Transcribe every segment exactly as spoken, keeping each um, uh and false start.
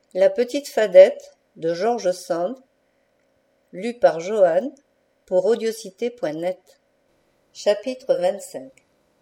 La petite Fadette de George Sand, lu par Joanne pour audiocité point net. Chapitre vingt-cinq.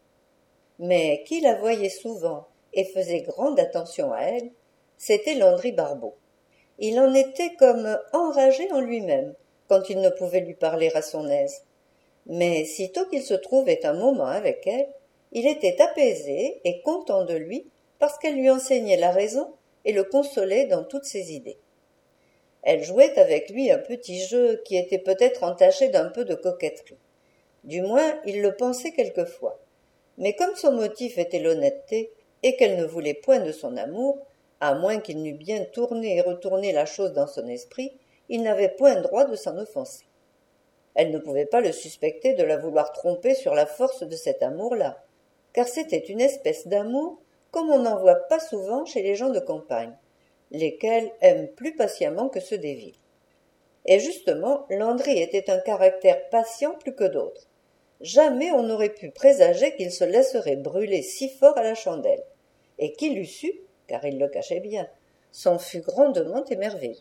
Mais qui la voyait souvent et faisait grande attention à elle, c'était Landry Barbeau. Il en était comme enragé en lui-même quand il ne pouvait lui parler à son aise. Mais sitôt qu'il se trouvait un moment avec elle, il était apaisé et content de lui parce qu'elle lui enseignait la raison et le consolait dans toutes ses idées. Elle jouait avec lui un petit jeu qui était peut-être entaché d'un peu de coquetterie. Du moins, il le pensait quelquefois. Mais comme son motif était l'honnêteté, et qu'elle ne voulait point de son amour, à moins qu'il n'eût bien tourné et retourné la chose dans son esprit, il n'avait point droit de s'en offenser. Elle ne pouvait pas le suspecter de la vouloir tromper sur la force de cet amour-là, car c'était une espèce d'amour comme on n'en voit pas souvent chez les gens de campagne, lesquels aiment plus patiemment que ceux des villes. Et justement, Landry était un caractère patient plus que d'autres. Jamais on n'aurait pu présager qu'il se laisserait brûler si fort à la chandelle, et qu'il l'eût su, car il le cachait bien, s'en fut grandement émerveillé.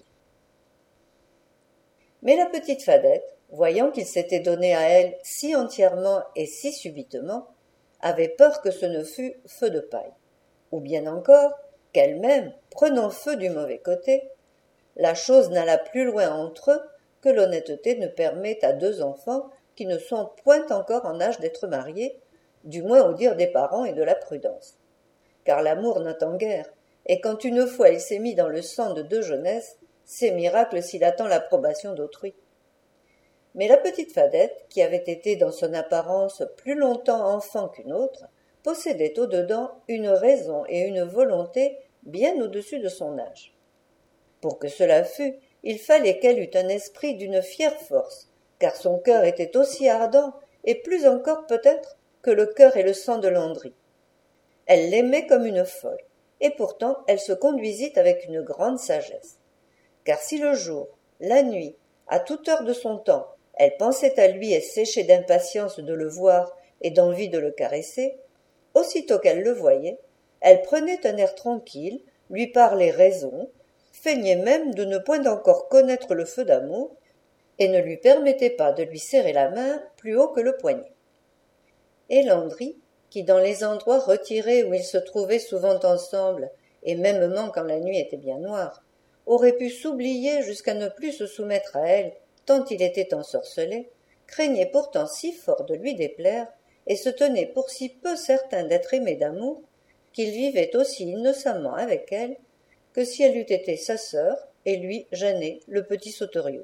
Mais la petite Fadette, voyant qu'il s'était donné à elle si entièrement et si subitement, avait peur que ce ne fût feu de paille, ou bien encore qu'elle-même, prenant feu du mauvais côté, la chose n'alla plus loin entre eux que l'honnêteté ne permet à deux enfants qui ne sont point encore en âge d'être mariés, du moins au dire des parents et de la prudence. Car l'amour n'attend guère, et quand une fois il s'est mis dans le sang de deux jeunesses, c'est miracle s'il attend l'approbation d'autrui. Mais la petite Fadette, qui avait été dans son apparence plus longtemps enfant qu'une autre, possédait au-dedans une raison et une volonté bien au-dessus de son âge. Pour que cela fût, il fallait qu'elle eût un esprit d'une fière force, car son cœur était aussi ardent, et plus encore peut-être, que le cœur et le sang de Landry. Elle l'aimait comme une folle, et pourtant elle se conduisit avec une grande sagesse. Car si le jour, la nuit, à toute heure de son temps, elle pensait à lui et séchait d'impatience de le voir et d'envie de le caresser, aussitôt qu'elle le voyait, elle prenait un air tranquille, lui parlait raison, feignait même de ne point encore connaître le feu d'amour, et ne lui permettait pas de lui serrer la main plus haut que le poignet. Et Landry, qui dans les endroits retirés où ils se trouvaient souvent ensemble, et mêmement quand la nuit était bien noire, aurait pu s'oublier jusqu'à ne plus se soumettre à elle, tant il était ensorcelé, craignait pourtant si fort de lui déplaire, et se tenait pour si peu certain d'être aimé d'amour, qu'il vivait aussi innocemment avec elle, que si elle eût été sa sœur, et lui, Jeannet, le petit sauteriot.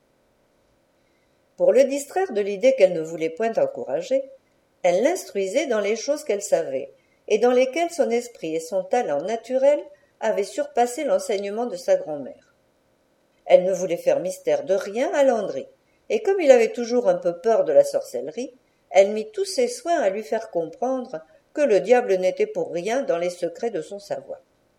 Pour le distraire de l'idée qu'elle ne voulait point encourager, elle l'instruisait dans les choses qu'elle savait, et dans lesquelles son esprit et son talent naturel avaient surpassé l'enseignement de sa grand-mère. Elle ne voulait faire mystère de rien à Landry, et comme il avait toujours un peu peur de la sorcellerie, elle mit tous ses soins à lui faire comprendre que le diable n'était pour rien dans les secrets de son savoir.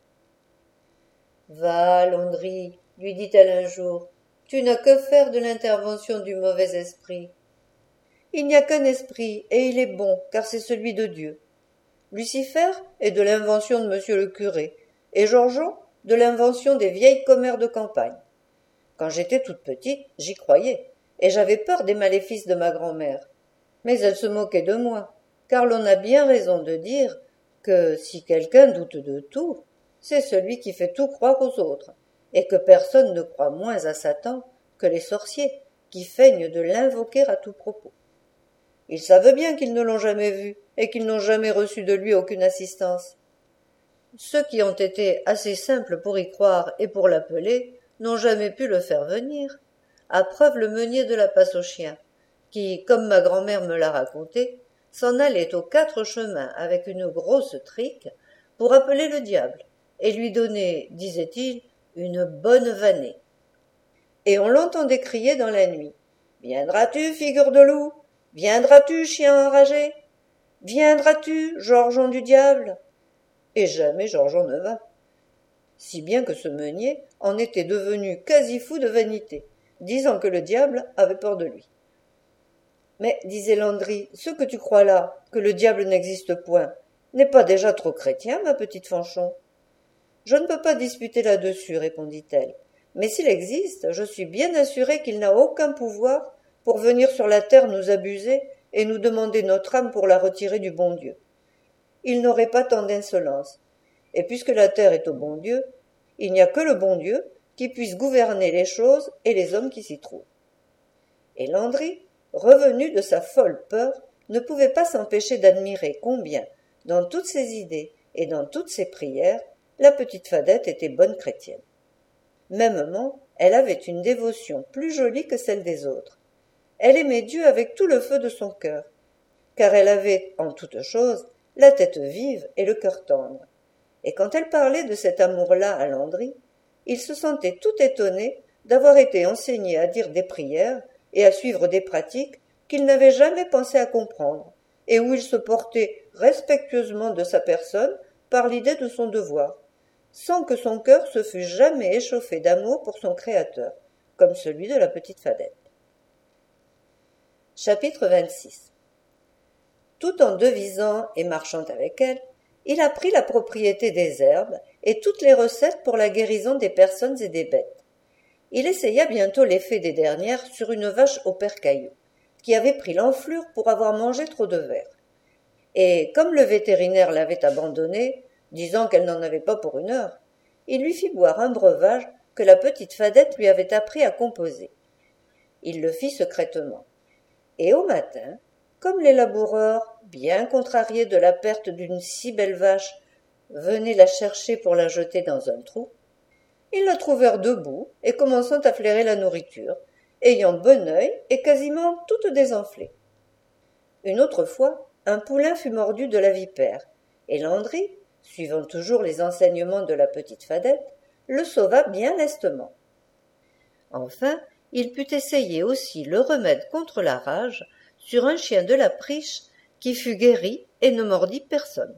« Va, Landry, lui dit-elle un jour, tu n'as que faire de l'intervention du mauvais esprit. Il n'y a qu'un esprit, et il est bon, car c'est celui de Dieu. Lucifer est de l'invention de monsieur le curé, et Georgeon de l'invention des vieilles commères de campagne. Quand j'étais toute petite, j'y croyais, et j'avais peur des maléfices de ma grand-mère. Mais elle se moquait de moi, car l'on a bien raison de dire que si quelqu'un doute de tout, c'est celui qui fait tout croire aux autres, et que personne ne croit moins à Satan que les sorciers, qui feignent de l'invoquer à tout propos. Ils savent bien qu'ils ne l'ont jamais vu, et qu'ils n'ont jamais reçu de lui aucune assistance. Ceux qui ont été assez simples pour y croire et pour l'appeler n'ont jamais pu le faire venir, à preuve le meunier de la passe aux chiens, qui, comme ma grand-mère me l'a raconté, s'en allait aux quatre chemins avec une grosse trique pour appeler le diable, et lui donner, disait-il, une bonne vannée. Et on l'entendait crier dans la nuit. « Viendras-tu, figure de loup ? Viendras-tu, chien enragé ? Viendras-tu, Georgeon du diable ?» Et jamais Georgeon ne vint. Si bien que ce meunier en était devenu quasi fou de vanité, disant que le diable avait peur de lui. « Mais, disait Landry, ce que tu crois là, que le diable n'existe point, n'est pas déjà trop chrétien, ma petite Fanchon ? Je ne peux pas disputer là-dessus, répondit-elle. Mais s'il existe, je suis bien assurée qu'il n'a aucun pouvoir pour venir sur la terre nous abuser et nous demander notre âme pour la retirer du bon Dieu. Il n'aurait pas tant d'insolence. Et puisque la terre est au bon Dieu, il n'y a que le bon Dieu qui puisse gouverner les choses et les hommes qui s'y trouvent. Et Landry, revenu de sa folle peur, ne pouvait pas s'empêcher d'admirer combien, dans toutes ses idées et dans toutes ses prières, la petite Fadette était bonne chrétienne. Mêmement, elle avait une dévotion plus jolie que celle des autres. Elle aimait Dieu avec tout le feu de son cœur, car elle avait, en toute chose, la tête vive et le cœur tendre. Et quand elle parlait de cet amour-là à Landry, il se sentait tout étonné d'avoir été enseigné à dire des prières et à suivre des pratiques qu'il n'avait jamais pensé à comprendre, et où il se portait respectueusement de sa personne par l'idée de son devoir, sans que son cœur se fût jamais échauffé d'amour pour son Créateur, comme celui de la petite Fadette. Chapitre vingt-six. Tout en devisant et marchant avec elle, il apprit la propriété des herbes et toutes les recettes pour la guérison des personnes et des bêtes. Il essaya bientôt l'effet des dernières sur une vache au père Caillou, qui avait pris l'enflure pour avoir mangé trop de verre. Et comme le vétérinaire l'avait abandonnée, disant qu'elle n'en avait pas pour une heure, il lui fit boire un breuvage que la petite Fadette lui avait appris à composer. Il le fit secrètement. Et au matin, comme les laboureurs, bien contrariés de la perte d'une si belle vache, venaient la chercher pour la jeter dans un trou, ils la trouvèrent debout et commençant à flairer la nourriture, ayant bon œil et quasiment toute désenflée. Une autre fois, un poulain fut mordu de la vipère, et Landry, suivant toujours les enseignements de la petite Fadette, le sauva bien lestement. Enfin, il put essayer aussi le remède contre la rage sur un chien de la Priche qui fut guéri et ne mordit personne.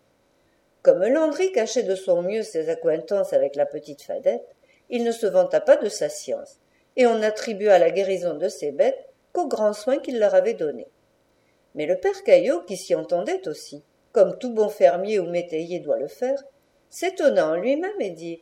Comme Landry cachait de son mieux ses accointances avec la petite Fadette, il ne se vanta pas de sa science, et on attribua la guérison de ses bêtes qu'aux grands soins qu'il leur avait donnés. Mais le père Caillot, qui s'y entendait aussi, comme tout bon fermier ou métayer doit le faire, s'étonna en lui-même et dit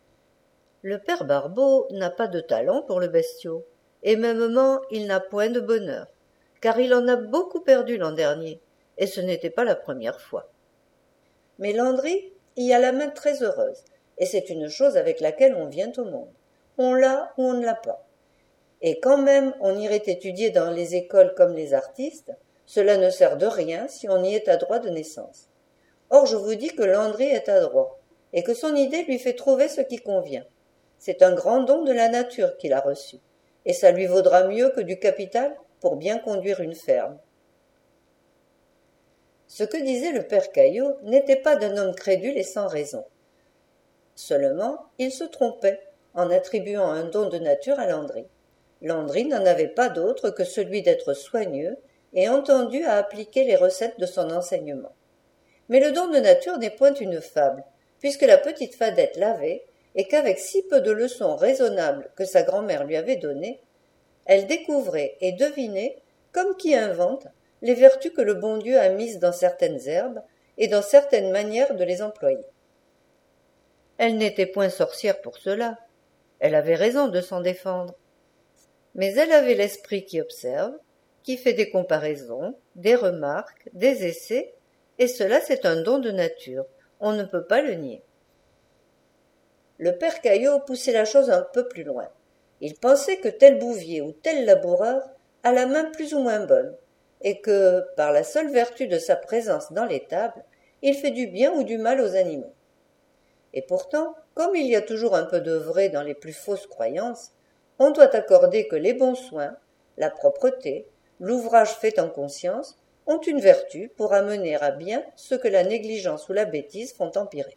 « Le père Barbeau n'a pas de talent pour le bestiau, et mêmement il n'a point de bonheur, car il en a beaucoup perdu l'an dernier, et ce n'était pas la première fois. » Mais Landry y a la main très heureuse, et c'est une chose avec laquelle on vient au monde. On l'a ou on ne l'a pas. Et quand même on irait étudier dans les écoles comme les artistes, cela ne sert de rien si on y est adroit de naissance. Or je vous dis que Landry est adroit, et que son idée lui fait trouver ce qui convient. C'est un grand don de la nature qu'il a reçu, et ça lui vaudra mieux que du capital pour bien conduire une ferme. Ce que disait le père Caillot n'était pas d'un homme crédule et sans raison. Seulement, il se trompait en attribuant un don de nature à Landry. Landry n'en avait pas d'autre que celui d'être soigneux et entendu à appliquer les recettes de son enseignement. Mais le don de nature n'est point une fable, puisque la petite Fadette l'avait, et qu'avec si peu de leçons raisonnables que sa grand-mère lui avait données, elle découvrait et devinait, comme qui invente, les vertus que le bon Dieu a mises dans certaines herbes et dans certaines manières de les employer. Elle n'était point sorcière pour cela, elle avait raison de s'en défendre, mais elle avait l'esprit qui observe, qui fait des comparaisons, des remarques, des essais, et cela c'est un don de nature, on ne peut pas le nier. Le père Caillot poussait la chose un peu plus loin. Il pensait que tel bouvier ou tel laboureur a la main plus ou moins bonne, et que, par la seule vertu de sa présence dans l'étable, il fait du bien ou du mal aux animaux. Et pourtant, comme il y a toujours un peu de vrai dans les plus fausses croyances, on doit accorder que les bons soins, la propreté, l'ouvrage fait en conscience, ont une vertu pour amener à bien ce que la négligence ou la bêtise font empirer.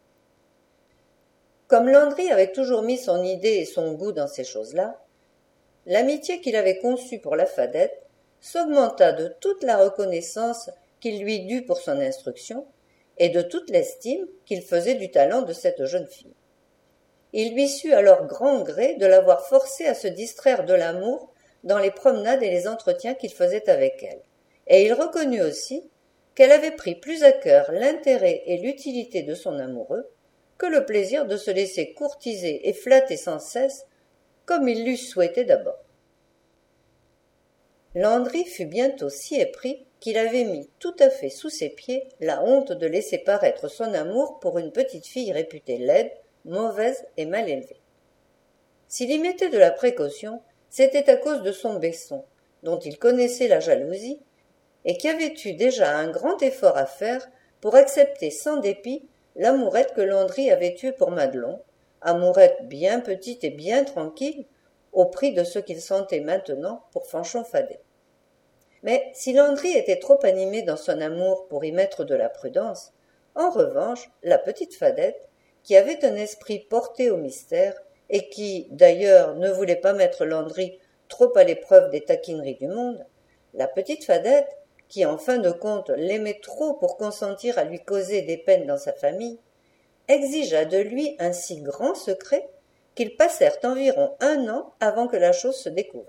Comme Landry avait toujours mis son idée et son goût dans ces choses-là, l'amitié qu'il avait conçue pour la Fadette s'augmenta de toute la reconnaissance qu'il lui dut pour son instruction et de toute l'estime qu'il faisait du talent de cette jeune fille. Il lui sut alors grand gré de l'avoir forcée à se distraire de l'amour dans les promenades et les entretiens qu'il faisait avec elle, et il reconnut aussi qu'elle avait pris plus à cœur l'intérêt et l'utilité de son amoureux que le plaisir de se laisser courtiser et flatter sans cesse, comme ils l'eussent souhaité d'abord. Landry fut bientôt si épris qu'il avait mis tout à fait sous ses pieds la honte de laisser paraître son amour pour une petite fille réputée laide, mauvaise et mal élevée. S'il y mettait de la précaution, c'était à cause de son besson, dont il connaissait la jalousie, et qui avait eu déjà un grand effort à faire pour accepter sans dépit l'amourette que Landry avait eue pour Madelon, amourette bien petite et bien tranquille, au prix de ce qu'il sentait maintenant pour Fanchon Fadet. Mais si Landry était trop animé dans son amour pour y mettre de la prudence, en revanche, la petite Fadette, qui avait un esprit porté au mystère, et qui, d'ailleurs, ne voulait pas mettre Landry trop à l'épreuve des taquineries du monde, la petite Fadette, qui en fin de compte l'aimait trop pour consentir à lui causer des peines dans sa famille, exigea de lui un si grand secret qu'ils passèrent environ un an avant que la chose se découvrît.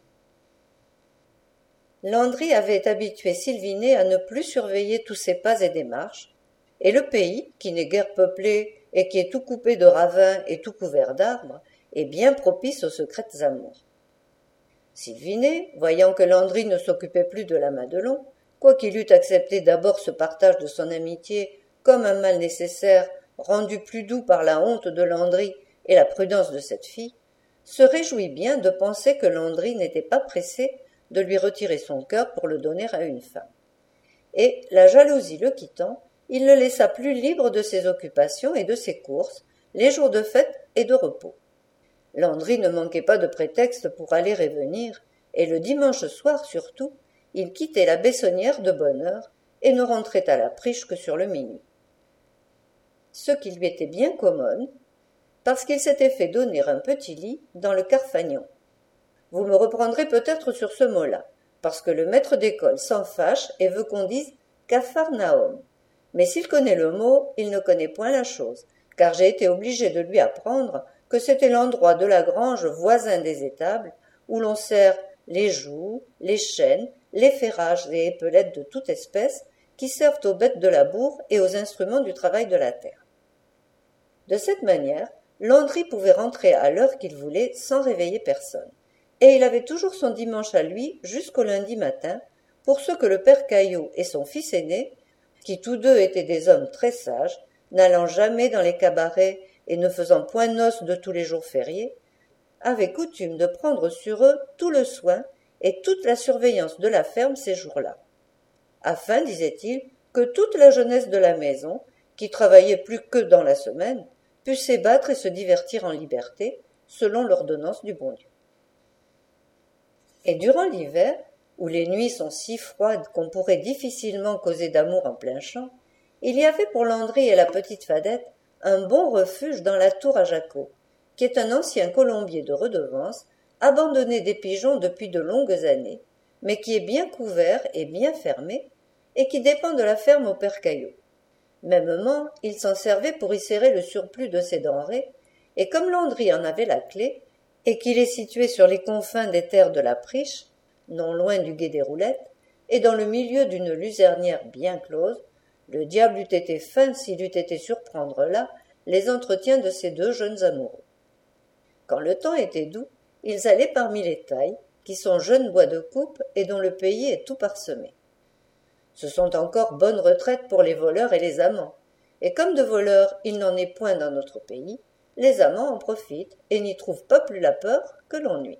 Landry avait habitué Sylvinet à ne plus surveiller tous ses pas et démarches, et le pays, qui n'est guère peuplé et qui est tout coupé de ravins et tout couvert d'arbres, est bien propice aux secrètes amours. Sylvinet, voyant que Landry ne s'occupait plus de la Madelon, quoiqu'il eût accepté d'abord ce partage de son amitié comme un mal nécessaire, rendu plus doux par la honte de Landry et la prudence de cette fille, se réjouit bien de penser que Landry n'était pas pressé de lui retirer son cœur pour le donner à une femme. Et, la jalousie le quittant, il le laissa plus libre de ses occupations et de ses courses, les jours de fête et de repos. Landry ne manquait pas de prétexte pour aller et venir, et le dimanche soir surtout, il quittait la Bessonnière de bonne heure et ne rentrait à la Priche que sur le minuit. Ce qui lui était bien commode, parce qu'il s'était fait donner un petit lit dans le Carfagnon. Vous me reprendrez peut-être sur ce mot-là, parce que le maître d'école s'en fâche et veut qu'on dise Capharnaüm. Mais s'il connaît le mot, il ne connaît point la chose, car j'ai été obligé de lui apprendre que c'était l'endroit de la grange voisin des étables, où l'on sert les jougs, les chaînes, les ferrages et épaulettes de toute espèce, qui servent aux bêtes de labour et aux instruments du travail de la terre. De cette manière, Landry pouvait rentrer à l'heure qu'il voulait sans réveiller personne, et il avait toujours son dimanche à lui jusqu'au lundi matin, pour ce que le père Caillot et son fils aîné, qui tous deux étaient des hommes très sages, n'allant jamais dans les cabarets et ne faisant point noce de tous les jours fériés, avaient coutume de prendre sur eux tout le soin et toute la surveillance de la ferme ces jours-là, afin, disait-il, que toute la jeunesse de la maison, qui travaillait plus que dans la semaine, pût s'ébattre et se divertir en liberté, selon l'ordonnance du bon Dieu. Et durant l'hiver, où les nuits sont si froides qu'on pourrait difficilement causer d'amour en plein champ, il y avait pour Landry et la petite Fadette un bon refuge dans la tour à Jacot, qui est un ancien colombier de redevance, abandonné des pigeons depuis de longues années, mais qui est bien couvert et bien fermé, et qui dépend de la ferme au père Caillot. Mêmement, il s'en servait pour y serrer le surplus de ses denrées, et comme Landry en avait la clé, et qu'il est situé sur les confins des terres de la Priche, non loin du gué des Roulettes, et dans le milieu d'une luzernière bien close, le diable eût été fin s'il eût été surprendre là les entretiens de ces deux jeunes amoureux. Quand le temps était doux, ils allaient parmi les tailles, qui sont jeunes bois de coupe et dont le pays est tout parsemé. Ce sont encore bonnes retraites pour les voleurs et les amants, et comme de voleurs il n'en est point dans notre pays, les amants en profitent et n'y trouvent pas plus la peur que l'ennui.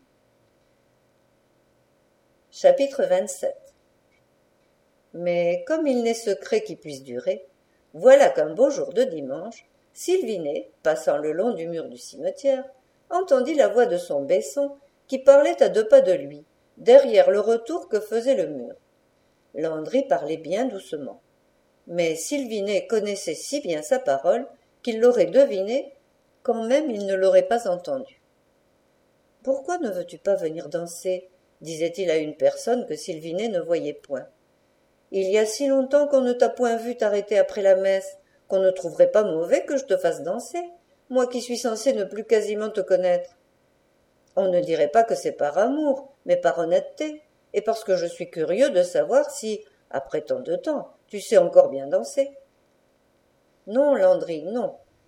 Chapitre vingt-sept. Mais comme il n'est secret qui puisse durer, voilà qu'un beau jour de dimanche, Sylvinet, passant le long du mur du cimetière, entendit la voix de son besson qui parlait à deux pas de lui, derrière le retour que faisait le mur. Landry parlait bien doucement, mais Sylvinet connaissait si bien sa parole qu'il l'aurait devinée quand même il ne l'aurait pas entendue. « Pourquoi ne veux-tu pas venir danser ?» disait-il à une personne que Sylvinet ne voyait point. « Il y a si longtemps qu'on ne t'a point vu t'arrêter après la messe, qu'on ne trouverait pas mauvais que je te fasse danser, moi qui suis censé ne plus quasiment te connaître. On ne dirait pas que c'est par amour, mais par honnêteté, et parce que je suis curieux de savoir si, après tant de temps, tu sais encore bien danser. » « Non, Landry, non.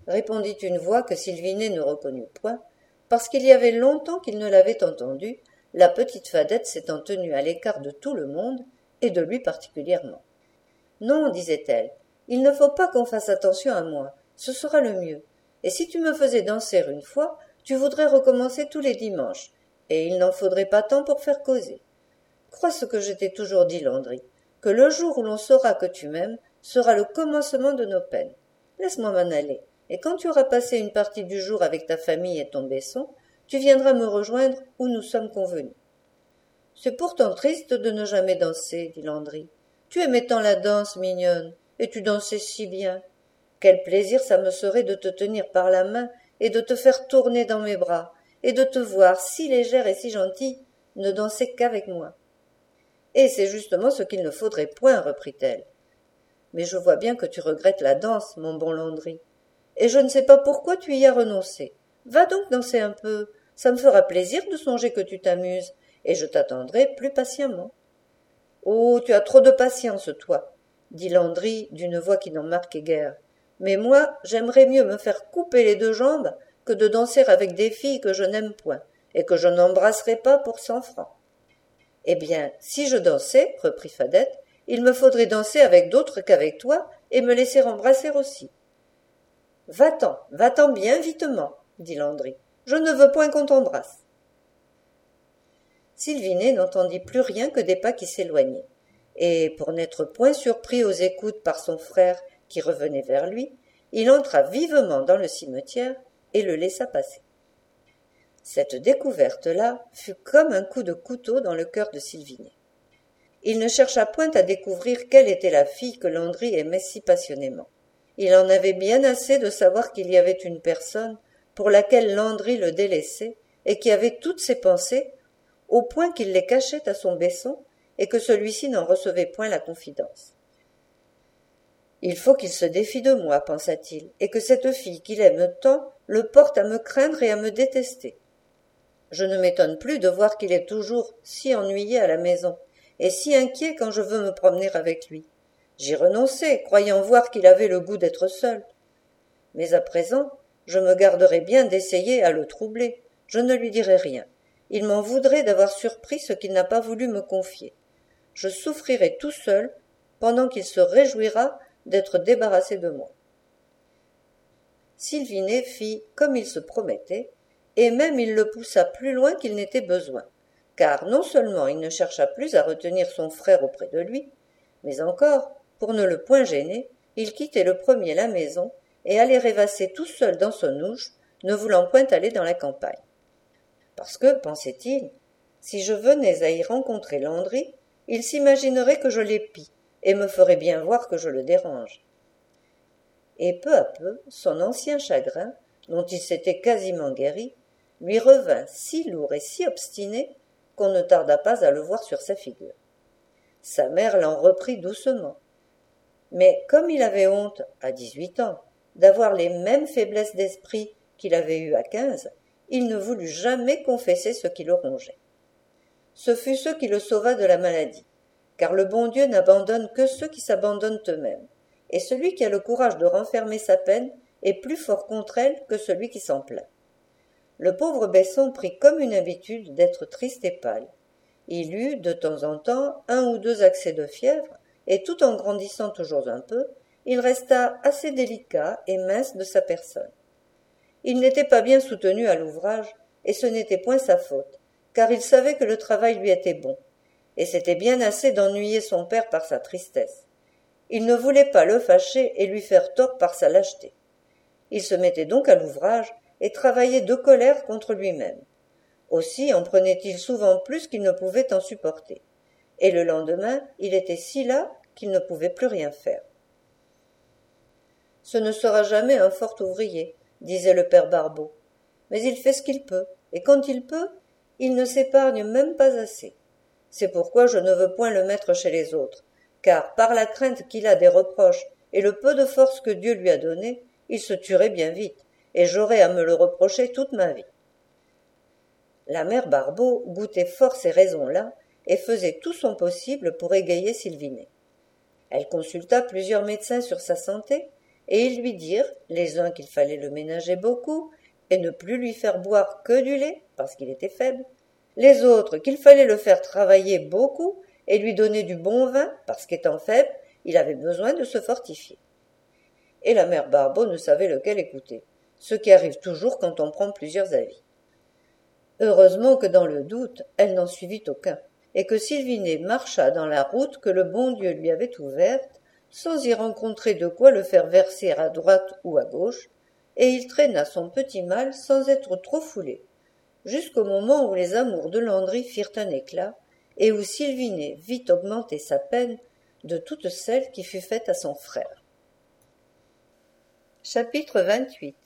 répondit une voix que Sylvinet ne reconnut point, parce qu'il y avait longtemps qu'il ne l'avait entendue, la petite Fadette s'étant tenue à l'écart de tout le monde, et de lui particulièrement. Non, disait-elle, il ne faut pas qu'on fasse attention à moi, ce sera le mieux. Et si tu me faisais danser une fois, tu voudrais recommencer tous les dimanches, et il n'en faudrait pas tant pour faire causer. Crois ce que je t'ai toujours dit, Landry, que le jour où l'on saura que tu m'aimes sera le commencement de nos peines. Laisse-moi m'en aller, et quand tu auras passé une partie du jour avec ta famille et ton Besson, tu viendras me rejoindre où nous sommes convenus. C'est pourtant triste de ne jamais danser, dit Landry. Tu aimais tant la danse, mignonne, et tu dansais si bien. Quel plaisir ça me serait de te tenir par la main et de te faire tourner dans mes bras, et de te voir si légère et si gentille, ne danser qu'avec moi. Et c'est justement ce qu'il ne faudrait point, reprit-elle. Mais je vois bien que tu regrettes la danse, mon bon Landry, et je ne sais pas pourquoi tu y as renoncé. Va donc danser un peu, ça me fera plaisir de songer que tu t'amuses, et je t'attendrai plus patiemment. Oh, tu as trop de patience, toi, dit Landry d'une voix qui n'en marquait guère. Mais moi, j'aimerais mieux me faire couper les deux jambes que de danser avec des filles que je n'aime point, et que je n'embrasserai pas pour cent francs. Eh bien, si je dansais, reprit Fadette, il me faudrait danser avec d'autres qu'avec toi, et me laisser embrasser aussi. Va-t'en, va-t'en bien vitement, dit Landry. Je ne veux point qu'on t'embrasse. Sylvinet n'entendit plus rien que des pas qui s'éloignaient, et pour n'être point surpris aux écoutes par son frère qui revenait vers lui, il entra vivement dans le cimetière et le laissa passer. Cette découverte-là fut comme un coup de couteau dans le cœur de Sylvinet. Il ne chercha point à découvrir quelle était la fille que Landry aimait si passionnément. Il en avait bien assez de savoir qu'il y avait une personne pour laquelle Landry le délaissait et qui avait toutes ses pensées, au point qu'il les cachait à son Besson et que celui-ci n'en recevait point la confidence. Il faut qu'il se défie de moi, pensa-t-il, et que cette fille qu'il aime tant le porte à me craindre et à me détester. Je ne m'étonne plus de voir qu'il est toujours si ennuyé à la maison, et si inquiet quand je veux me promener avec lui. J'y renonçai, croyant voir qu'il avait le goût d'être seul. Mais à présent, je me garderai bien d'essayer à le troubler. Je ne lui dirai rien. Il m'en voudrait d'avoir surpris ce qu'il n'a pas voulu me confier. Je souffrirai tout seul, pendant qu'il se réjouira d'être débarrassé de moi. Sylvinet fit comme il se promettait, et même il le poussa plus loin qu'il n'était besoin, car non seulement il ne chercha plus à retenir son frère auprès de lui, mais encore, pour ne le point gêner, il quittait le premier la maison et allait rêvasser tout seul dans son ouche, ne voulant point aller dans la campagne. Parce que, pensait-il, si je venais à y rencontrer Landry, il s'imaginerait que je l'épie, et me ferait bien voir que je le dérange. Et peu à peu, son ancien chagrin, dont il s'était quasiment guéri, lui revint si lourd et si obstiné qu'on ne tarda pas à le voir sur sa figure. Sa mère l'en reprit doucement. Mais comme il avait honte, à dix-huit ans, d'avoir les mêmes faiblesses d'esprit qu'il avait eues à quinze, il ne voulut jamais confesser ce qui le rongeait. Ce fut ce qui le sauva de la maladie, car le bon Dieu n'abandonne que ceux qui s'abandonnent eux-mêmes, et celui qui a le courage de renfermer sa peine est plus fort contre elle que celui qui s'en plaint. Le pauvre Besson prit comme une habitude d'être triste et pâle. Il eut, de temps en temps, un ou deux accès de fièvre, et tout en grandissant toujours un peu, il resta assez délicat et mince de sa personne. Il n'était pas bien soutenu à l'ouvrage, et ce n'était point sa faute, car il savait que le travail lui était bon, et c'était bien assez d'ennuyer son père par sa tristesse. Il ne voulait pas le fâcher et lui faire tort par sa lâcheté. Il se mettait donc à l'ouvrage et travaillait de colère contre lui-même. Aussi en prenait-il souvent plus qu'il ne pouvait en supporter. Et le lendemain, il était si las qu'il ne pouvait plus rien faire. « Ce ne sera jamais un fort ouvrier, » disait le père Barbeau. « Mais il fait ce qu'il peut, et quand il peut, il ne s'épargne même pas assez. C'est pourquoi je ne veux point le mettre chez les autres, car par la crainte qu'il a des reproches et le peu de force que Dieu lui a donné, il se tuerait bien vite, et j'aurais à me le reprocher toute ma vie. » La mère Barbeau goûtait fort ces raisons-là, et faisait tout son possible pour égayer Sylvinet. Elle consulta plusieurs médecins sur sa santé, et ils lui dirent les uns qu'il fallait le ménager beaucoup et ne plus lui faire boire que du lait parce qu'il était faible, les autres qu'il fallait le faire travailler beaucoup et lui donner du bon vin parce qu'étant faible il avait besoin de se fortifier. Et la mère Barbeau ne savait lequel écouter, ce qui arrive toujours quand on prend plusieurs avis. Heureusement que dans le doute elle n'en suivit aucun, et que Sylvinet marcha dans la route que le bon Dieu lui avait ouverte, sans y rencontrer de quoi le faire verser à droite ou à gauche, et il traîna son petit mal sans être trop foulé, jusqu'au moment où les amours de Landry firent un éclat, et où Sylvinet vit augmenter sa peine de toute celle qui fut faite à son frère. Chapitre vingt-huit.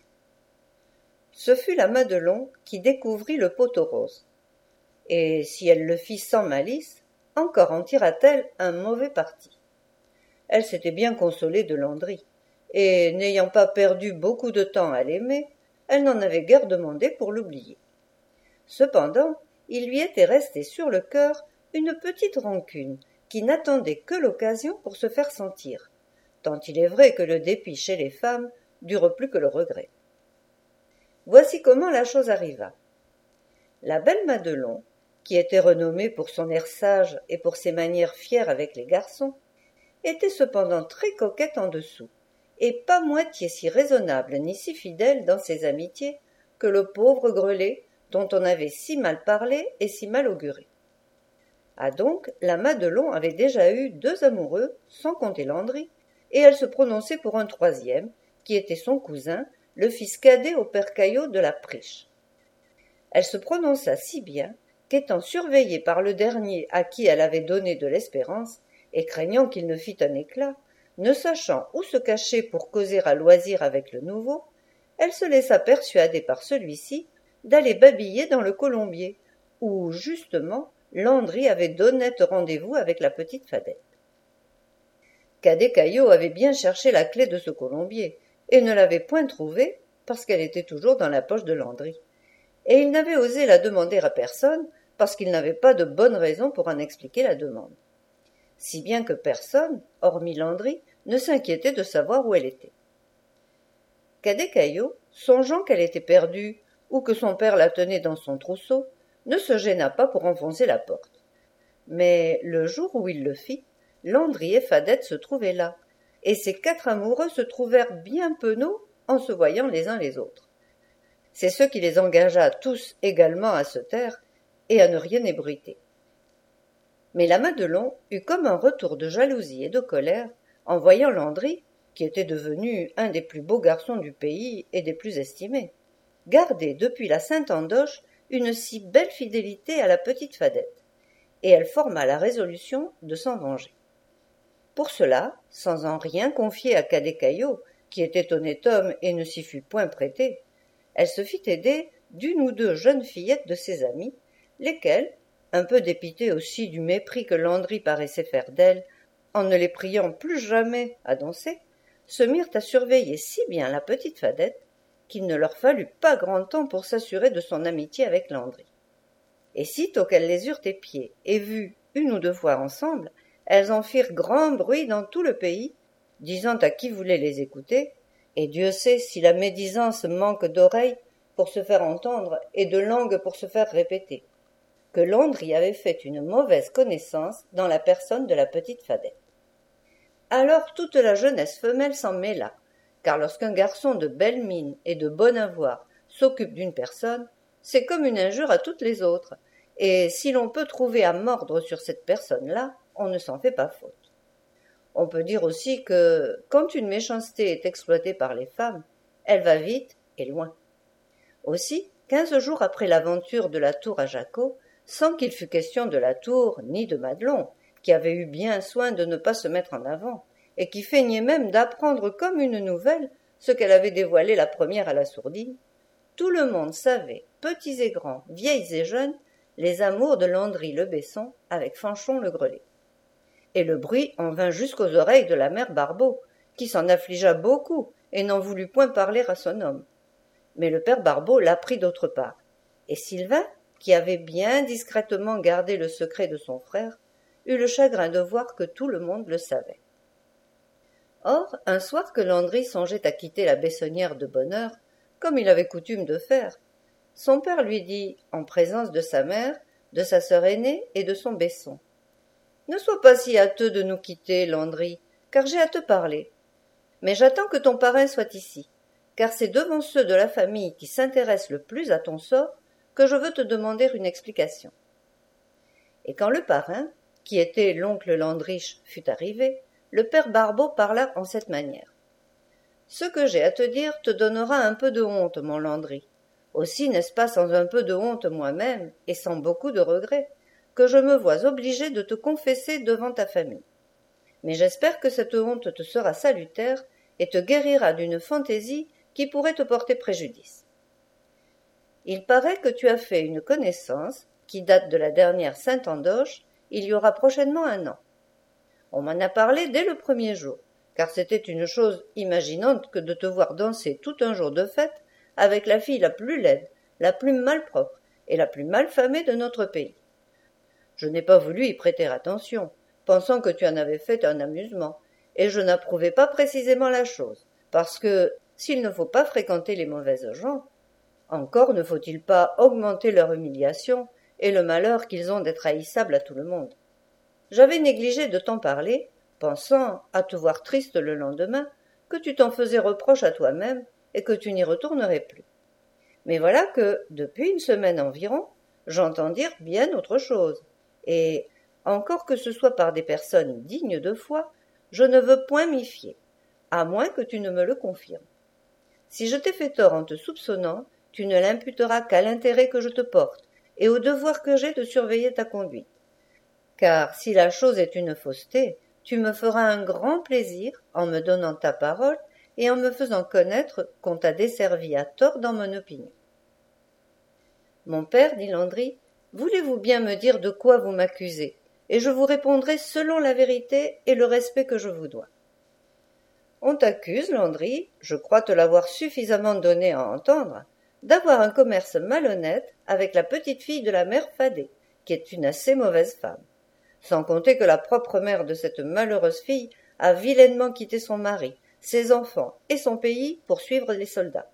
Ce fut la Madelon qui découvrit le pot-aux roses. Et si elle le fit sans malice, encore en tira-t-elle un mauvais parti. Elle s'était bien consolée de Landry, et n'ayant pas perdu beaucoup de temps à l'aimer, elle n'en avait guère demandé pour l'oublier. Cependant, il lui était resté sur le cœur une petite rancune qui n'attendait que l'occasion pour se faire sentir, tant il est vrai que le dépit chez les femmes dure plus que le regret. Voici comment la chose arriva. La belle Madelon, qui était renommée pour son air sage et pour ses manières fières avec les garçons, était cependant très coquette en dessous, et pas moitié si raisonnable ni si fidèle dans ses amitiés que le pauvre Grelet, dont on avait si mal parlé et si mal auguré. Ah donc, la Madelon avait déjà eu deux amoureux, sans compter Landry, et elle se prononçait pour un troisième, qui était son cousin, le fils cadet au père Caillot de la Priche. Elle se prononça si bien qu'étant surveillée par le dernier à qui elle avait donné de l'espérance, et craignant qu'il ne fît un éclat, ne sachant où se cacher pour causer à loisir avec le nouveau, elle se laissa persuader par celui-ci d'aller babiller dans le colombier, où, justement, Landry avait d'honnêtes rendez-vous avec la petite Fadette. Cadet Caillot avait bien cherché la clé de ce colombier, et ne l'avait point trouvée parce qu'elle était toujours dans la poche de Landry. Et il n'avait osé la demander à personne parce qu'il n'avait pas de bonne raison pour en expliquer la demande. Si bien que personne, hormis Landry, ne s'inquiétait de savoir où elle était. Cadet Caillot, songeant qu'elle était perdue ou que son père la tenait dans son trousseau, ne se gêna pas pour enfoncer la porte. Mais le jour où il le fit, Landry et Fadette se trouvaient là, et ces quatre amoureux se trouvèrent bien penauds en se voyant les uns les autres. C'est ce qui les engagea tous également à se taire et à ne rien ébruiter. Mais la Madelon eut comme un retour de jalousie et de colère en voyant Landry, qui était devenu un des plus beaux garçons du pays et des plus estimés, garder depuis la Sainte-Andoche une si belle fidélité à la petite Fadette, et elle forma la résolution de s'en venger. Pour cela, sans en rien confier à Cadet Caillot, qui était honnête homme et ne s'y fut point prêté, elle se fit aider d'une ou deux jeunes fillettes de ses amies, lesquelles, un peu dépitées aussi du mépris que Landry paraissait faire d'elles, en ne les priant plus jamais à danser, se mirent à surveiller si bien la petite Fadette qu'il ne leur fallut pas grand temps pour s'assurer de son amitié avec Landry. Et sitôt qu'elles les eurent épiées et vues une ou deux fois ensemble, elles en firent grand bruit dans tout le pays, disant à qui voulait les écouter, et Dieu sait si la médisance manque d'oreilles pour se faire entendre et de langue pour se faire répéter, que Landry avait fait une mauvaise connaissance dans la personne de la petite Fadette. Alors toute la jeunesse femelle s'en mêla, car lorsqu'un garçon de belle mine et de bon avoir s'occupe d'une personne, c'est comme une injure à toutes les autres, et si l'on peut trouver à mordre sur cette personne-là, on ne s'en fait pas faute. On peut dire aussi que, quand une méchanceté est exploitée par les femmes, elle va vite et loin. Aussi, quinze jours après l'aventure de la tour à Jacot, sans qu'il fût question de la tour ni de Madelon, qui avait eu bien soin de ne pas se mettre en avant, et qui feignait même d'apprendre comme une nouvelle ce qu'elle avait dévoilé la première à la sourdine, tout le monde savait, petits et grands, vieilles et jeunes, les amours de Landry le Besson avec Fanchon le Grelet. Et le bruit en vint jusqu'aux oreilles de la mère Barbeau, qui s'en affligea beaucoup et n'en voulut point parler à son homme. Mais le père Barbeau l'apprit d'autre part, et Sylvain, qui avait bien discrètement gardé le secret de son frère, eut le chagrin de voir que tout le monde le savait. Or, un soir que Landry songeait à quitter la Bessonnière de bonne heure, comme il avait coutume de faire, son père lui dit, en présence de sa mère, de sa sœur aînée et de son Besson. « Ne sois pas si hâteux de nous quitter, Landry, car j'ai à te parler. Mais j'attends que ton parrain soit ici, car c'est devant ceux de la famille qui s'intéressent le plus à ton sort que je veux te demander une explication. » Et quand le parrain, qui était l'oncle Landriche, fut arrivé, le père Barbeau parla en cette manière. « Ce que j'ai à te dire te donnera un peu de honte, mon Landry. Aussi n'est-ce pas sans un peu de honte moi-même, et sans beaucoup de regret, que je me vois obligé de te confesser devant ta famille. Mais j'espère que cette honte te sera salutaire et te guérira d'une fantaisie qui pourrait te porter préjudice. Il paraît que tu as fait une connaissance qui date de la dernière Sainte-Andoche, il y aura prochainement un an. On m'en a parlé dès le premier jour, car c'était une chose imaginante que de te voir danser tout un jour de fête avec la fille la plus laide, la plus malpropre et la plus malfamée de notre pays. Je n'ai pas voulu y prêter attention, pensant que tu en avais fait un amusement, et je n'approuvais pas précisément la chose, parce que, s'il ne faut pas fréquenter les mauvaises gens, encore ne faut-il pas augmenter leur humiliation et le malheur qu'ils ont d'être haïssables à tout le monde. J'avais négligé de t'en parler, pensant, à te voir triste le lendemain, que tu t'en faisais reproche à toi-même et que tu n'y retournerais plus. Mais voilà que, depuis une semaine environ, j'entends dire bien autre chose, et, encore que ce soit par des personnes dignes de foi, je ne veux point m'y fier, à moins que tu ne me le confirmes. Si je t'ai fait tort en te soupçonnant, tu ne l'imputeras qu'à l'intérêt que je te porte, et au devoir que j'ai de surveiller ta conduite. Car, si la chose est une fausseté, tu me feras un grand plaisir en me donnant ta parole et en me faisant connaître qu'on t'a desservi à tort dans mon opinion. Mon père, dit Landry, voulez-vous bien me dire de quoi vous m'accusez, et je vous répondrai selon la vérité et le respect que je vous dois. On t'accuse, Landry, je crois te l'avoir suffisamment donné à entendre, d'avoir un commerce malhonnête avec la petite fille de la mère Fadet, qui est une assez mauvaise femme. Sans compter que la propre mère de cette malheureuse fille a vilainement quitté son mari, ses enfants et son pays pour suivre les soldats.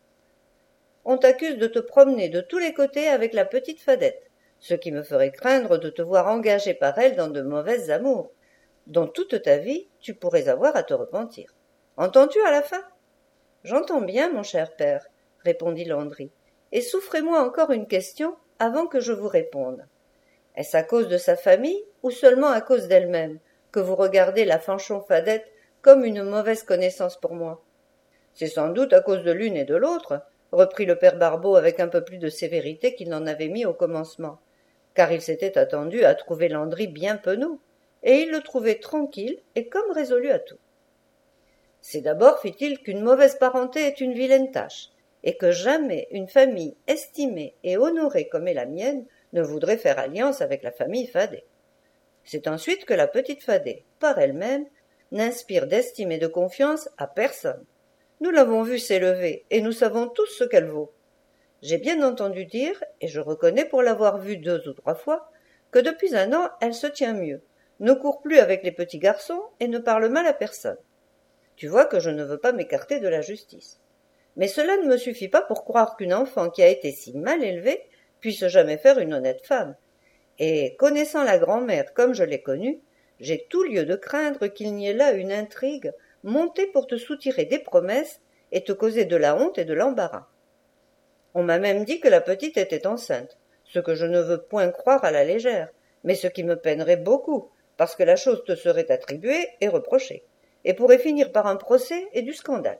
On t'accuse de te promener de tous les côtés avec la petite Fadette, ce qui me ferait craindre de te voir engagé par elle dans de mauvaises amours, dont toute ta vie tu pourrais avoir à te repentir. Entends-tu à la fin? J'entends bien, mon cher père, répondit Landry, et souffrez-moi encore une question avant que je vous réponde. Est-ce à cause de sa famille ou seulement à cause d'elle-même que vous regardez la Fanchon Fadette comme une mauvaise connaissance pour moi? C'est sans doute à cause de l'une et de l'autre, reprit le père Barbeau avec un peu plus de sévérité qu'il n'en avait mis au commencement, car il s'était attendu à trouver Landry bien penaud, et il le trouvait tranquille et comme résolu à tout. C'est d'abord, fit-il, qu'une mauvaise parenté est une vilaine tâche, et que jamais une famille estimée et honorée comme est la mienne ne voudrait faire alliance avec la famille Fadet. C'est ensuite que la petite Fadet, par elle-même, n'inspire d'estime et de confiance à personne. Nous l'avons vue s'élever, et nous savons tous ce qu'elle vaut. J'ai bien entendu dire, et je reconnais pour l'avoir vue deux ou trois fois, que depuis un an elle se tient mieux, ne court plus avec les petits garçons et ne parle mal à personne. Tu vois que je ne veux pas m'écarter de la justice. Mais cela ne me suffit pas pour croire qu'une enfant qui a été si mal élevée puisse jamais faire une honnête femme. Et, connaissant la grand-mère comme je l'ai connue, j'ai tout lieu de craindre qu'il n'y ait là une intrigue montée pour te soutirer des promesses et te causer de la honte et de l'embarras. On m'a même dit que la petite était enceinte, ce que je ne veux point croire à la légère, mais ce qui me peinerait beaucoup, parce que la chose te serait attribuée et reprochée, et pourrait finir par un procès et du scandale.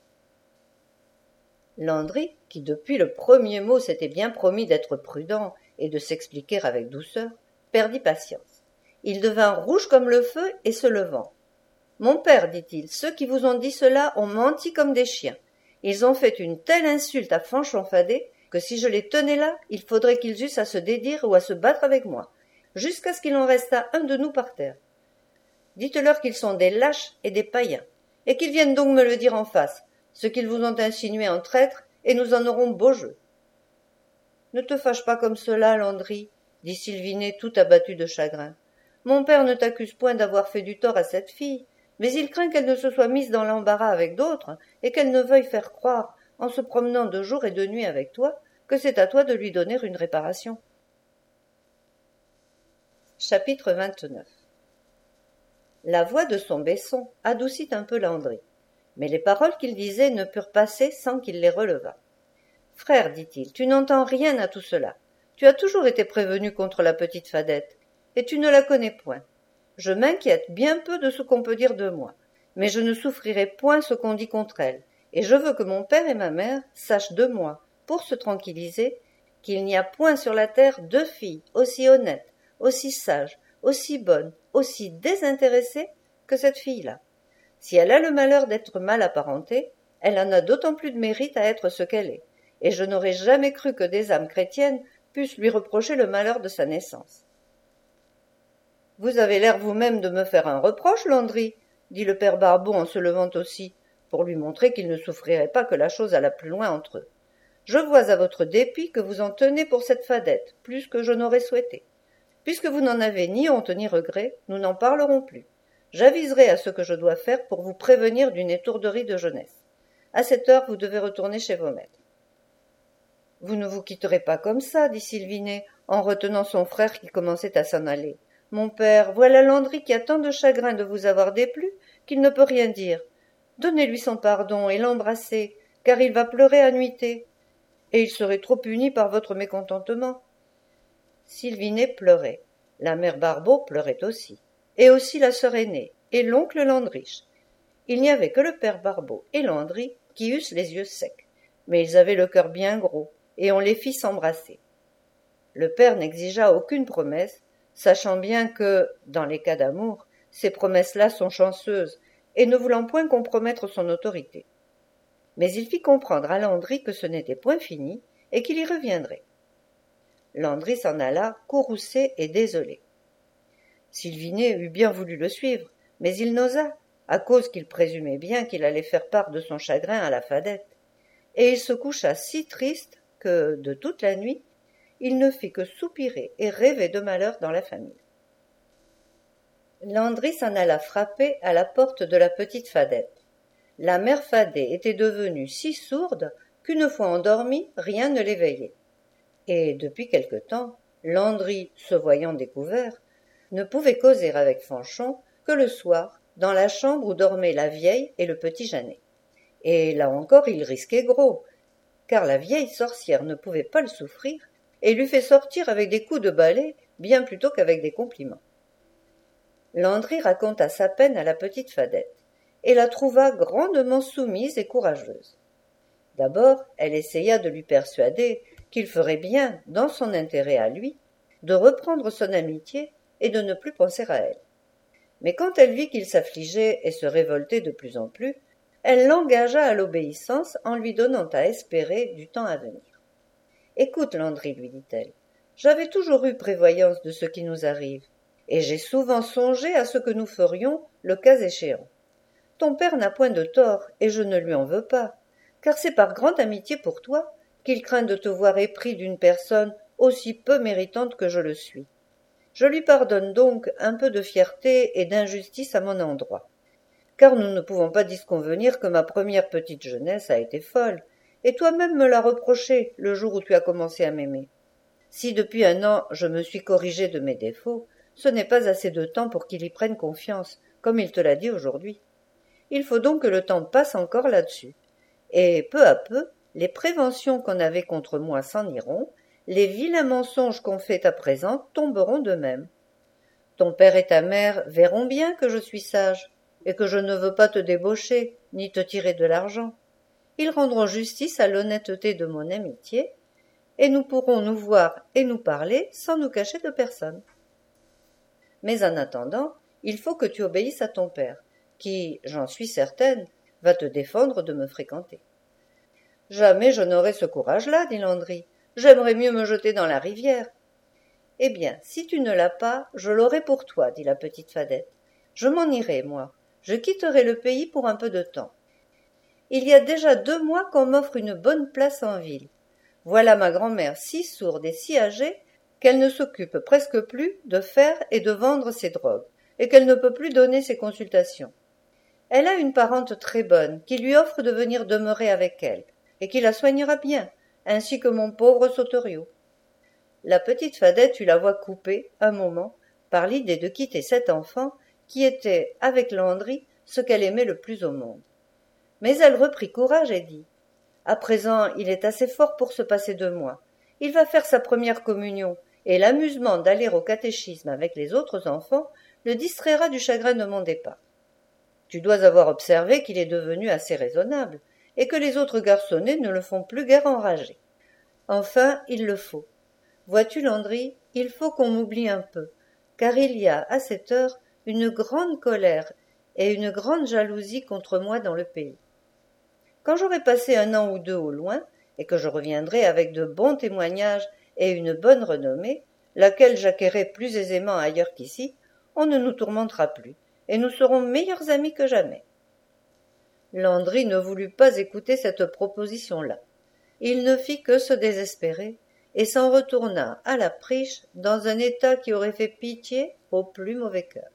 Landry, qui depuis le premier mot s'était bien promis d'être prudent et de s'expliquer avec douceur, perdit patience. Il devint rouge comme le feu et se levant. « Mon père, dit-il, ceux qui vous ont dit cela ont menti comme des chiens. Ils ont fait une telle insulte à Fanchon Fadet que si je les tenais là, il faudrait qu'ils eussent à se dédire ou à se battre avec moi, jusqu'à ce qu'il en restât un de nous par terre. Dites-leur qu'ils sont des lâches et des païens, et qu'ils viennent donc me le dire en face, ce qu'ils vous ont insinué en traître, et nous en aurons beau jeu. » « Ne te fâche pas comme cela, Landry, dit Sylvinet tout abattu de chagrin. Mon père ne t'accuse point d'avoir fait du tort à cette fille, mais il craint qu'elle ne se soit mise dans l'embarras avec d'autres et qu'elle ne veuille faire croire, en se promenant de jour et de nuit avec toi, que c'est à toi de lui donner une réparation. Chapitre vingt-neuf. La voix de son Besson adoucit un peu Landry, mais les paroles qu'il disait ne purent passer sans qu'il les relevât. « Frère, dit-il, tu n'entends rien à tout cela. Tu as toujours été prévenu contre la petite Fadette, et tu ne la connais point. Je m'inquiète bien peu de ce qu'on peut dire de moi, mais je ne souffrirai point ce qu'on dit contre elle, et je veux que mon père et ma mère sachent de moi, pour se tranquilliser, qu'il n'y a point sur la terre deux filles aussi honnêtes, aussi sages, aussi bonnes, aussi désintéressées que cette fille-là. Si elle a le malheur d'être mal apparentée, elle en a d'autant plus de mérite à être ce qu'elle est, et je n'aurais jamais cru que des âmes chrétiennes pussent lui reprocher le malheur de sa naissance. « Vous avez l'air vous-même de me faire un reproche, Landry, dit le père Barbeau en se levant aussi, pour lui montrer qu'il ne souffrirait pas que la chose allât plus loin entre eux. Je vois à votre dépit que vous en tenez pour cette Fadette, plus que je n'aurais souhaité. Puisque vous n'en avez ni honte ni regret, nous n'en parlerons plus. J'aviserai à ce que je dois faire pour vous prévenir d'une étourderie de jeunesse. À cette heure, vous devez retourner chez vos maîtres. »« Vous ne vous quitterez pas comme ça, dit Sylvinet, en retenant son frère qui commençait à s'en aller. Mon père, voilà Landry qui a tant de chagrin de vous avoir déplu qu'il ne peut rien dire. Donnez-lui son pardon et l'embrassez, car il va pleurer à nuitée, et il serait trop puni par votre mécontentement. » Sylvinet pleurait. La mère Barbeau pleurait aussi, et aussi la sœur aînée, et l'oncle Landrich. Il n'y avait que le père Barbeau et Landry qui eussent les yeux secs, mais ils avaient le cœur bien gros, et on les fit s'embrasser. Le père n'exigea aucune promesse, sachant bien que, dans les cas d'amour, ces promesses-là sont chanceuses, et ne voulant point compromettre son autorité. Mais il fit comprendre à Landry que ce n'était point fini, et qu'il y reviendrait. Landry s'en alla, courroucé et désolé. Sylvinet eût bien voulu le suivre, mais il n'osa, à cause qu'il présumait bien qu'il allait faire part de son chagrin à la Fadette, et il se coucha si triste que, de toute la nuit, il ne fit que soupirer et rêver de malheur dans la famille. Landry s'en alla frapper à la porte de la petite Fadette. La mère Fadet était devenue si sourde qu'une fois endormie, rien ne l'éveillait. Et depuis quelque temps, Landry, se voyant découvert, ne pouvait causer avec Fanchon que le soir, dans la chambre où dormaient la vieille et le petit Jeannet. Et là encore il risquait gros, car la vieille sorcière ne pouvait pas le souffrir, et lui fait sortir avec des coups de balai bien plutôt qu'avec des compliments. Landry raconta sa peine à la petite Fadette, et la trouva grandement soumise et courageuse. D'abord, elle essaya de lui persuader qu'il ferait bien, dans son intérêt à lui, de reprendre son amitié et de ne plus penser à elle. Mais quand elle vit qu'il s'affligeait et se révoltait de plus en plus, elle l'engagea à l'obéissance en lui donnant à espérer du temps à venir. « Écoute, Landry, lui dit-elle, j'avais toujours eu prévoyance de ce qui nous arrive, et j'ai souvent songé à ce que nous ferions le cas échéant. Ton père n'a point de tort, et je ne lui en veux pas, car c'est par grande amitié pour toi qu'il craint de te voir épris d'une personne aussi peu méritante que je le suis. Je lui pardonne donc un peu de fierté et d'injustice à mon endroit, car nous ne pouvons pas disconvenir que ma première petite jeunesse a été folle, et toi-même me l'as reproché le jour où tu as commencé à m'aimer. Si depuis un an je me suis corrigé de mes défauts, ce n'est pas assez de temps pour qu'il y prenne confiance, comme il te l'a dit aujourd'hui. Il faut donc que le temps passe encore là-dessus, et peu à peu, les préventions qu'on avait contre moi s'en iront, les vilains mensonges qu'on fait à présent tomberont d'eux-mêmes. Ton père et ta mère verront bien que je suis sage, et que je ne veux pas te débaucher, ni te tirer de l'argent. Ils rendront justice à l'honnêteté de mon amitié, et nous pourrons nous voir et nous parler sans nous cacher de personne. Mais en attendant, il faut que tu obéisses à ton père, qui, j'en suis certaine, va te défendre de me fréquenter. »« Jamais je n'aurai ce courage-là, dit Landry. J'aimerais mieux me jeter dans la rivière. »« Eh bien, si tu ne l'as pas, je l'aurai pour toi, dit la petite Fadette. Je m'en irai, moi. Je quitterai le pays pour un peu de temps. Il y a déjà deux mois qu'on m'offre une bonne place en ville. Voilà ma grand-mère si sourde et si âgée qu'elle ne s'occupe presque plus de faire et de vendre ses drogues, et qu'elle ne peut plus donner ses consultations. Elle a une parente très bonne, qui lui offre de venir demeurer avec elle, et qui la soignera bien, ainsi que mon pauvre Sauteriot. » La petite Fadette eut la voix coupée, un moment, par l'idée de quitter cet enfant, qui était, avec Landry, ce qu'elle aimait le plus au monde. Mais elle reprit courage et dit « À présent, il est assez fort pour se passer de moi. Il va faire sa première communion, et l'amusement d'aller au catéchisme avec les autres enfants le distraira du chagrin de mon départ. Tu dois avoir observé qu'il est devenu assez raisonnable, et que les autres garçonnets ne le font plus guère enrager. Enfin, il le faut. Vois-tu, Landry, il faut qu'on m'oublie un peu, car il y a, à cette heure, une grande colère et une grande jalousie contre moi dans le pays. Quand j'aurai passé un an ou deux au loin, et que je reviendrai avec de bons témoignages et une bonne renommée, laquelle j'acquerrai plus aisément ailleurs qu'ici, on ne nous tourmentera plus, et nous serons meilleurs amis que jamais. » Landry ne voulut pas écouter cette proposition-là. Il ne fit que se désespérer, et s'en retourna à la priche dans un état qui aurait fait pitié au plus mauvais cœur.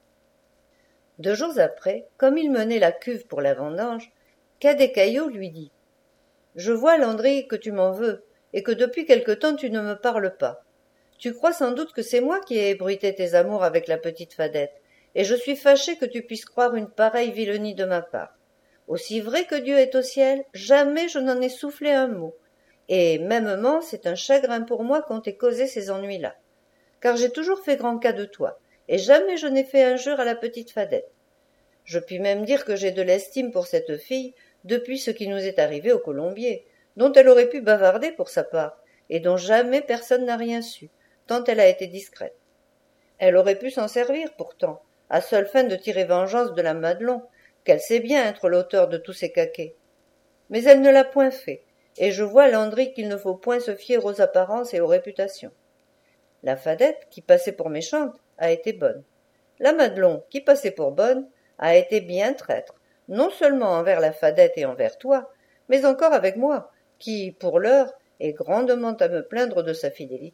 Deux jours après, comme il menait la cuve pour la vendange, Cadet Caillot lui dit « Je vois, Landry, que tu m'en veux, et que depuis quelque temps tu ne me parles pas. Tu crois sans doute que c'est moi qui ai ébruité tes amours avec la petite Fadette, et je suis fâché que tu puisses croire une pareille vilenie de ma part. Aussi vrai que Dieu est au ciel, jamais je n'en ai soufflé un mot, et mêmement c'est un chagrin pour moi qu'on t'ait causé ces ennuis-là, car j'ai toujours fait grand cas de toi, et jamais je n'ai fait injure à la petite Fadette. Je puis même dire que j'ai de l'estime pour cette fille depuis ce qui nous est arrivé au Colombier, dont elle aurait pu bavarder pour sa part, et dont jamais personne n'a rien su, tant elle a été discrète. Elle aurait pu s'en servir, pourtant, à seule fin de tirer vengeance de la Madelon, qu'elle sait bien être l'auteur de tous ces caquets. Mais elle ne l'a point fait, et je vois, Landry, qu'il ne faut point se fier aux apparences et aux réputations. La Fadette, qui passait pour méchante, a été bonne. La Madelon, qui passait pour bonne, a été bien traître, non seulement envers la Fadette et envers toi, mais encore avec moi, qui, pour l'heure, est grandement à me plaindre de sa fidélité. »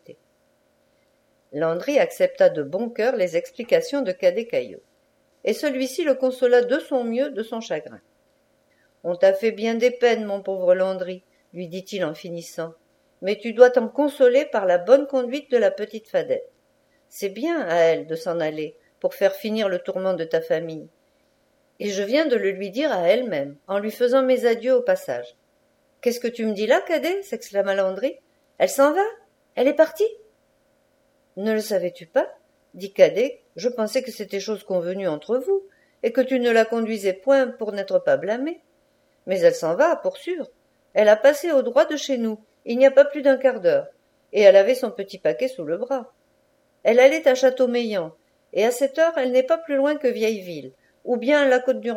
Landry accepta de bon cœur les explications de Cadet Caillot, et celui-ci le consola de son mieux de son chagrin. « On t'a fait bien des peines, mon pauvre Landry, lui dit-il en finissant, mais tu dois t'en consoler par la bonne conduite de la petite Fadette. C'est bien à elle de s'en aller, pour faire finir le tourment de ta famille. Et je viens de le lui dire à elle-même, en lui faisant mes adieux au passage. »« Qu'est-ce que tu me dis là, Cadet » s'exclama Landry. « Elle s'en va? Elle est partie ?»« Ne le savais-tu pas ?» dit Cadet. « Je pensais que c'était chose convenue entre vous, et que tu ne la conduisais point pour n'être pas blâmée. Mais elle s'en va, pour sûr. Elle a passé au droit de chez nous, il n'y a pas plus d'un quart d'heure, et elle avait son petit paquet sous le bras. Elle allait à Châteaumeillan, et à cette heure elle n'est pas plus loin que Vieilleville, ou bien la Côte-Durmont. »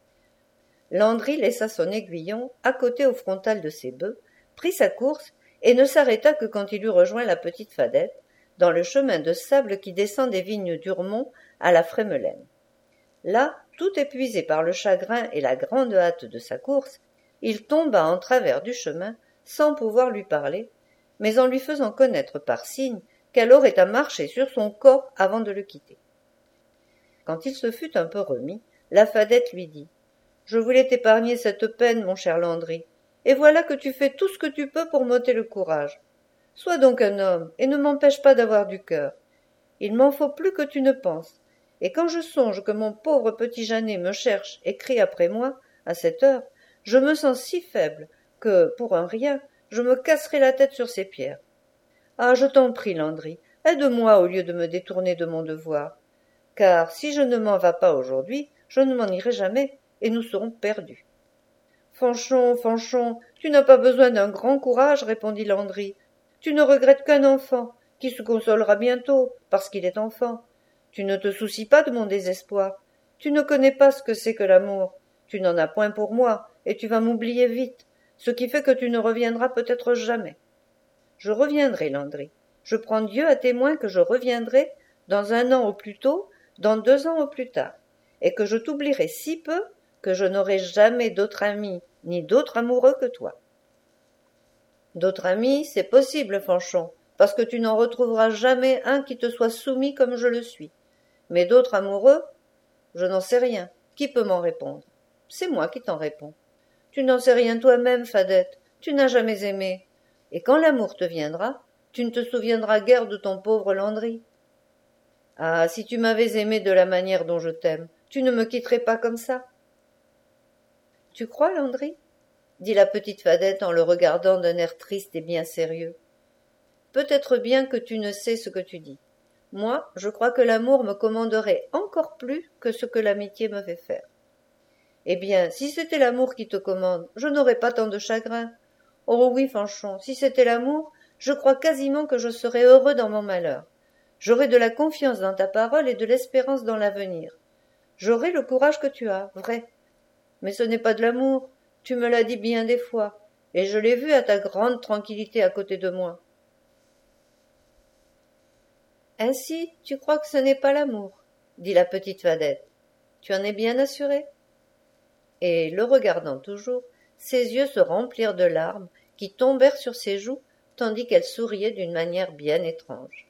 Landry laissa son aiguillon à côté au frontal de ses bœufs, prit sa course, et ne s'arrêta que quand il eut rejoint la petite Fadette, dans le chemin de sable qui descend des vignes d'Urmont à la Frémelaine. Là, tout épuisé par le chagrin et la grande hâte de sa course, il tomba en travers du chemin, sans pouvoir lui parler, mais en lui faisant connaître par signe qu'elle aurait à marcher sur son corps avant de le quitter. Quand il se fut un peu remis, la Fadette lui dit « Je voulais t'épargner cette peine, mon cher Landry, et voilà que tu fais tout ce que tu peux pour m'ôter le courage. Sois donc un homme, et ne m'empêche pas d'avoir du cœur. Il m'en faut plus que tu ne penses, et quand je songe que mon pauvre petit Jeannet me cherche et crie après moi, à cette heure, je me sens si faible que, pour un rien, je me casserai la tête sur ces pierres. Ah, je t'en prie, Landry, aide-moi au lieu de me détourner de mon devoir, car si je ne m'en vas pas aujourd'hui, je ne m'en irai jamais, et nous serons perdus. »« Fanchon, Fanchon, tu n'as pas besoin d'un grand courage, répondit Landry. Tu ne regrettes qu'un enfant, qui se consolera bientôt, parce qu'il est enfant. Tu ne te soucies pas de mon désespoir. Tu ne connais pas ce que c'est que l'amour. Tu n'en as point pour moi, et tu vas m'oublier vite, ce qui fait que tu ne reviendras peut-être jamais. Je reviendrai, Landry. Je prends Dieu à témoin que je reviendrai dans un an au plus tôt, dans deux ans au plus tard, et que je t'oublierai si peu que je n'aurai jamais d'autre ami ni d'autre amoureux que toi. D'autres amis, c'est possible, Fanchon, parce que tu n'en retrouveras jamais un qui te soit soumis comme je le suis. Mais d'autres amoureux, je n'en sais rien. Qui peut m'en répondre? C'est moi qui t'en réponds. Tu n'en sais rien toi-même, Fadette, tu n'as jamais aimé. Et quand l'amour te viendra, tu ne te souviendras guère de ton pauvre Landry. Ah, si tu m'avais aimé de la manière dont je t'aime, tu ne me quitterais pas comme ça. Tu crois, Landry? Dit la petite Fadette en le regardant d'un air triste et bien sérieux. Peut-être bien que tu ne sais ce que tu dis. Moi, je crois que l'amour me commanderait encore plus que ce que l'amitié me fait faire. Eh bien, si c'était l'amour qui te commande, je n'aurais pas tant de chagrin. Oh oui, Fanchon, si c'était l'amour, je crois quasiment que je serais heureux dans mon malheur. J'aurais de la confiance dans ta parole et de l'espérance dans l'avenir. J'aurais le courage que tu as, vrai. Mais ce n'est pas de l'amour, tu me l'as dit bien des fois, et je l'ai vu à ta grande tranquillité à côté de moi. Ainsi, tu crois que ce n'est pas l'amour, dit la petite Fadette. Tu en es bien assurée? Et, le regardant toujours, ses yeux se remplirent de larmes qui tombèrent sur ses joues, tandis qu'elle souriait d'une manière bien étrange.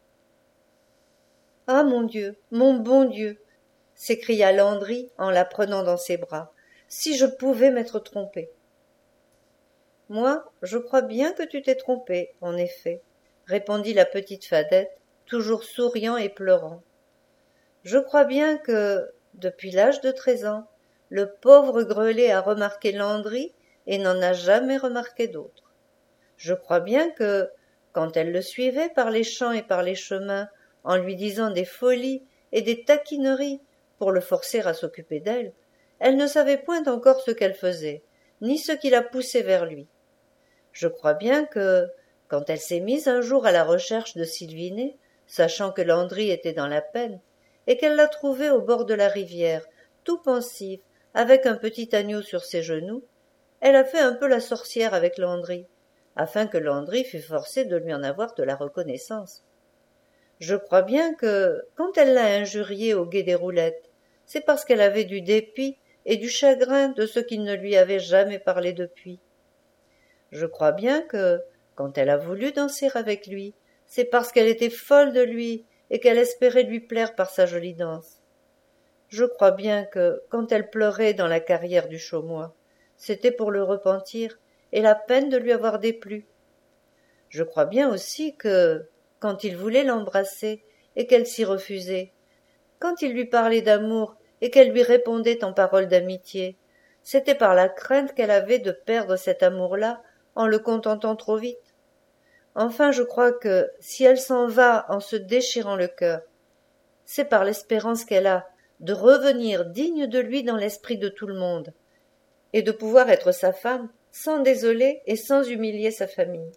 « Ah, mon Dieu, mon bon Dieu !» s'écria Landry en la prenant dans ses bras. « Si je pouvais m'être trompé !»« Moi, je crois bien que tu t'es trompé, en effet, » répondit la petite Fadette, toujours souriant et pleurant. « Je crois bien que, depuis l'âge de treize ans, le pauvre Grelet a remarqué Landry et n'en a jamais remarqué d'autre. Je crois bien que, quand elle le suivait par les champs et par les chemins, en lui disant des folies et des taquineries pour le forcer à s'occuper d'elle, elle ne savait point encore ce qu'elle faisait, ni ce qui la poussait vers lui. Je crois bien que, quand elle s'est mise un jour à la recherche de Sylvinet, sachant que Landry était dans la peine, et qu'elle l'a trouvé au bord de la rivière, tout pensif, avec un petit agneau sur ses genoux, elle a fait un peu la sorcière avec Landry, afin que Landry fût forcé de lui en avoir de la reconnaissance. Je crois bien que, quand elle l'a injurié au gué des roulettes, c'est parce qu'elle avait du dépit et du chagrin de ce qu'il ne lui avait jamais parlé depuis. Je crois bien que, quand elle a voulu danser avec lui, c'est parce qu'elle était folle de lui et qu'elle espérait lui plaire par sa jolie danse. Je crois bien que, quand elle pleurait dans la carrière du Chaumois, c'était pour le repentir et la peine de lui avoir déplu. Je crois bien aussi que, quand il voulait l'embrasser et qu'elle s'y refusait, quand il lui parlait d'amour et qu'elle lui répondait en paroles d'amitié, c'était par la crainte qu'elle avait de perdre cet amour-là en le contentant trop vite. Enfin, je crois que, si elle s'en va en se déchirant le cœur, c'est par l'espérance qu'elle a de revenir digne de lui dans l'esprit de tout le monde, et de pouvoir être sa femme sans désoler et sans humilier sa famille.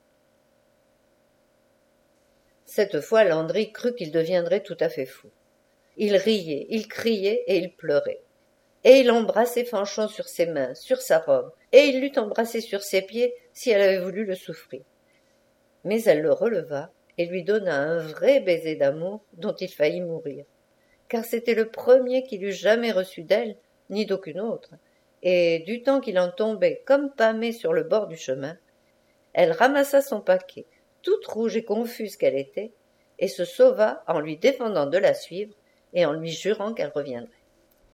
Cette fois, Landry crut qu'il deviendrait tout à fait fou. Il riait, il criait et il pleurait. Et il embrassait Fanchon sur ses mains, sur sa robe, et il l'eût embrassé sur ses pieds si elle avait voulu le souffrir. Mais elle le releva et lui donna un vrai baiser d'amour dont il faillit mourir, car c'était le premier qu'il eût jamais reçu d'elle, ni d'aucune autre, et du temps qu'il en tombait comme pâmé sur le bord du chemin, elle ramassa son paquet, toute rouge et confuse qu'elle était, et se sauva en lui défendant de la suivre et en lui jurant qu'elle reviendrait.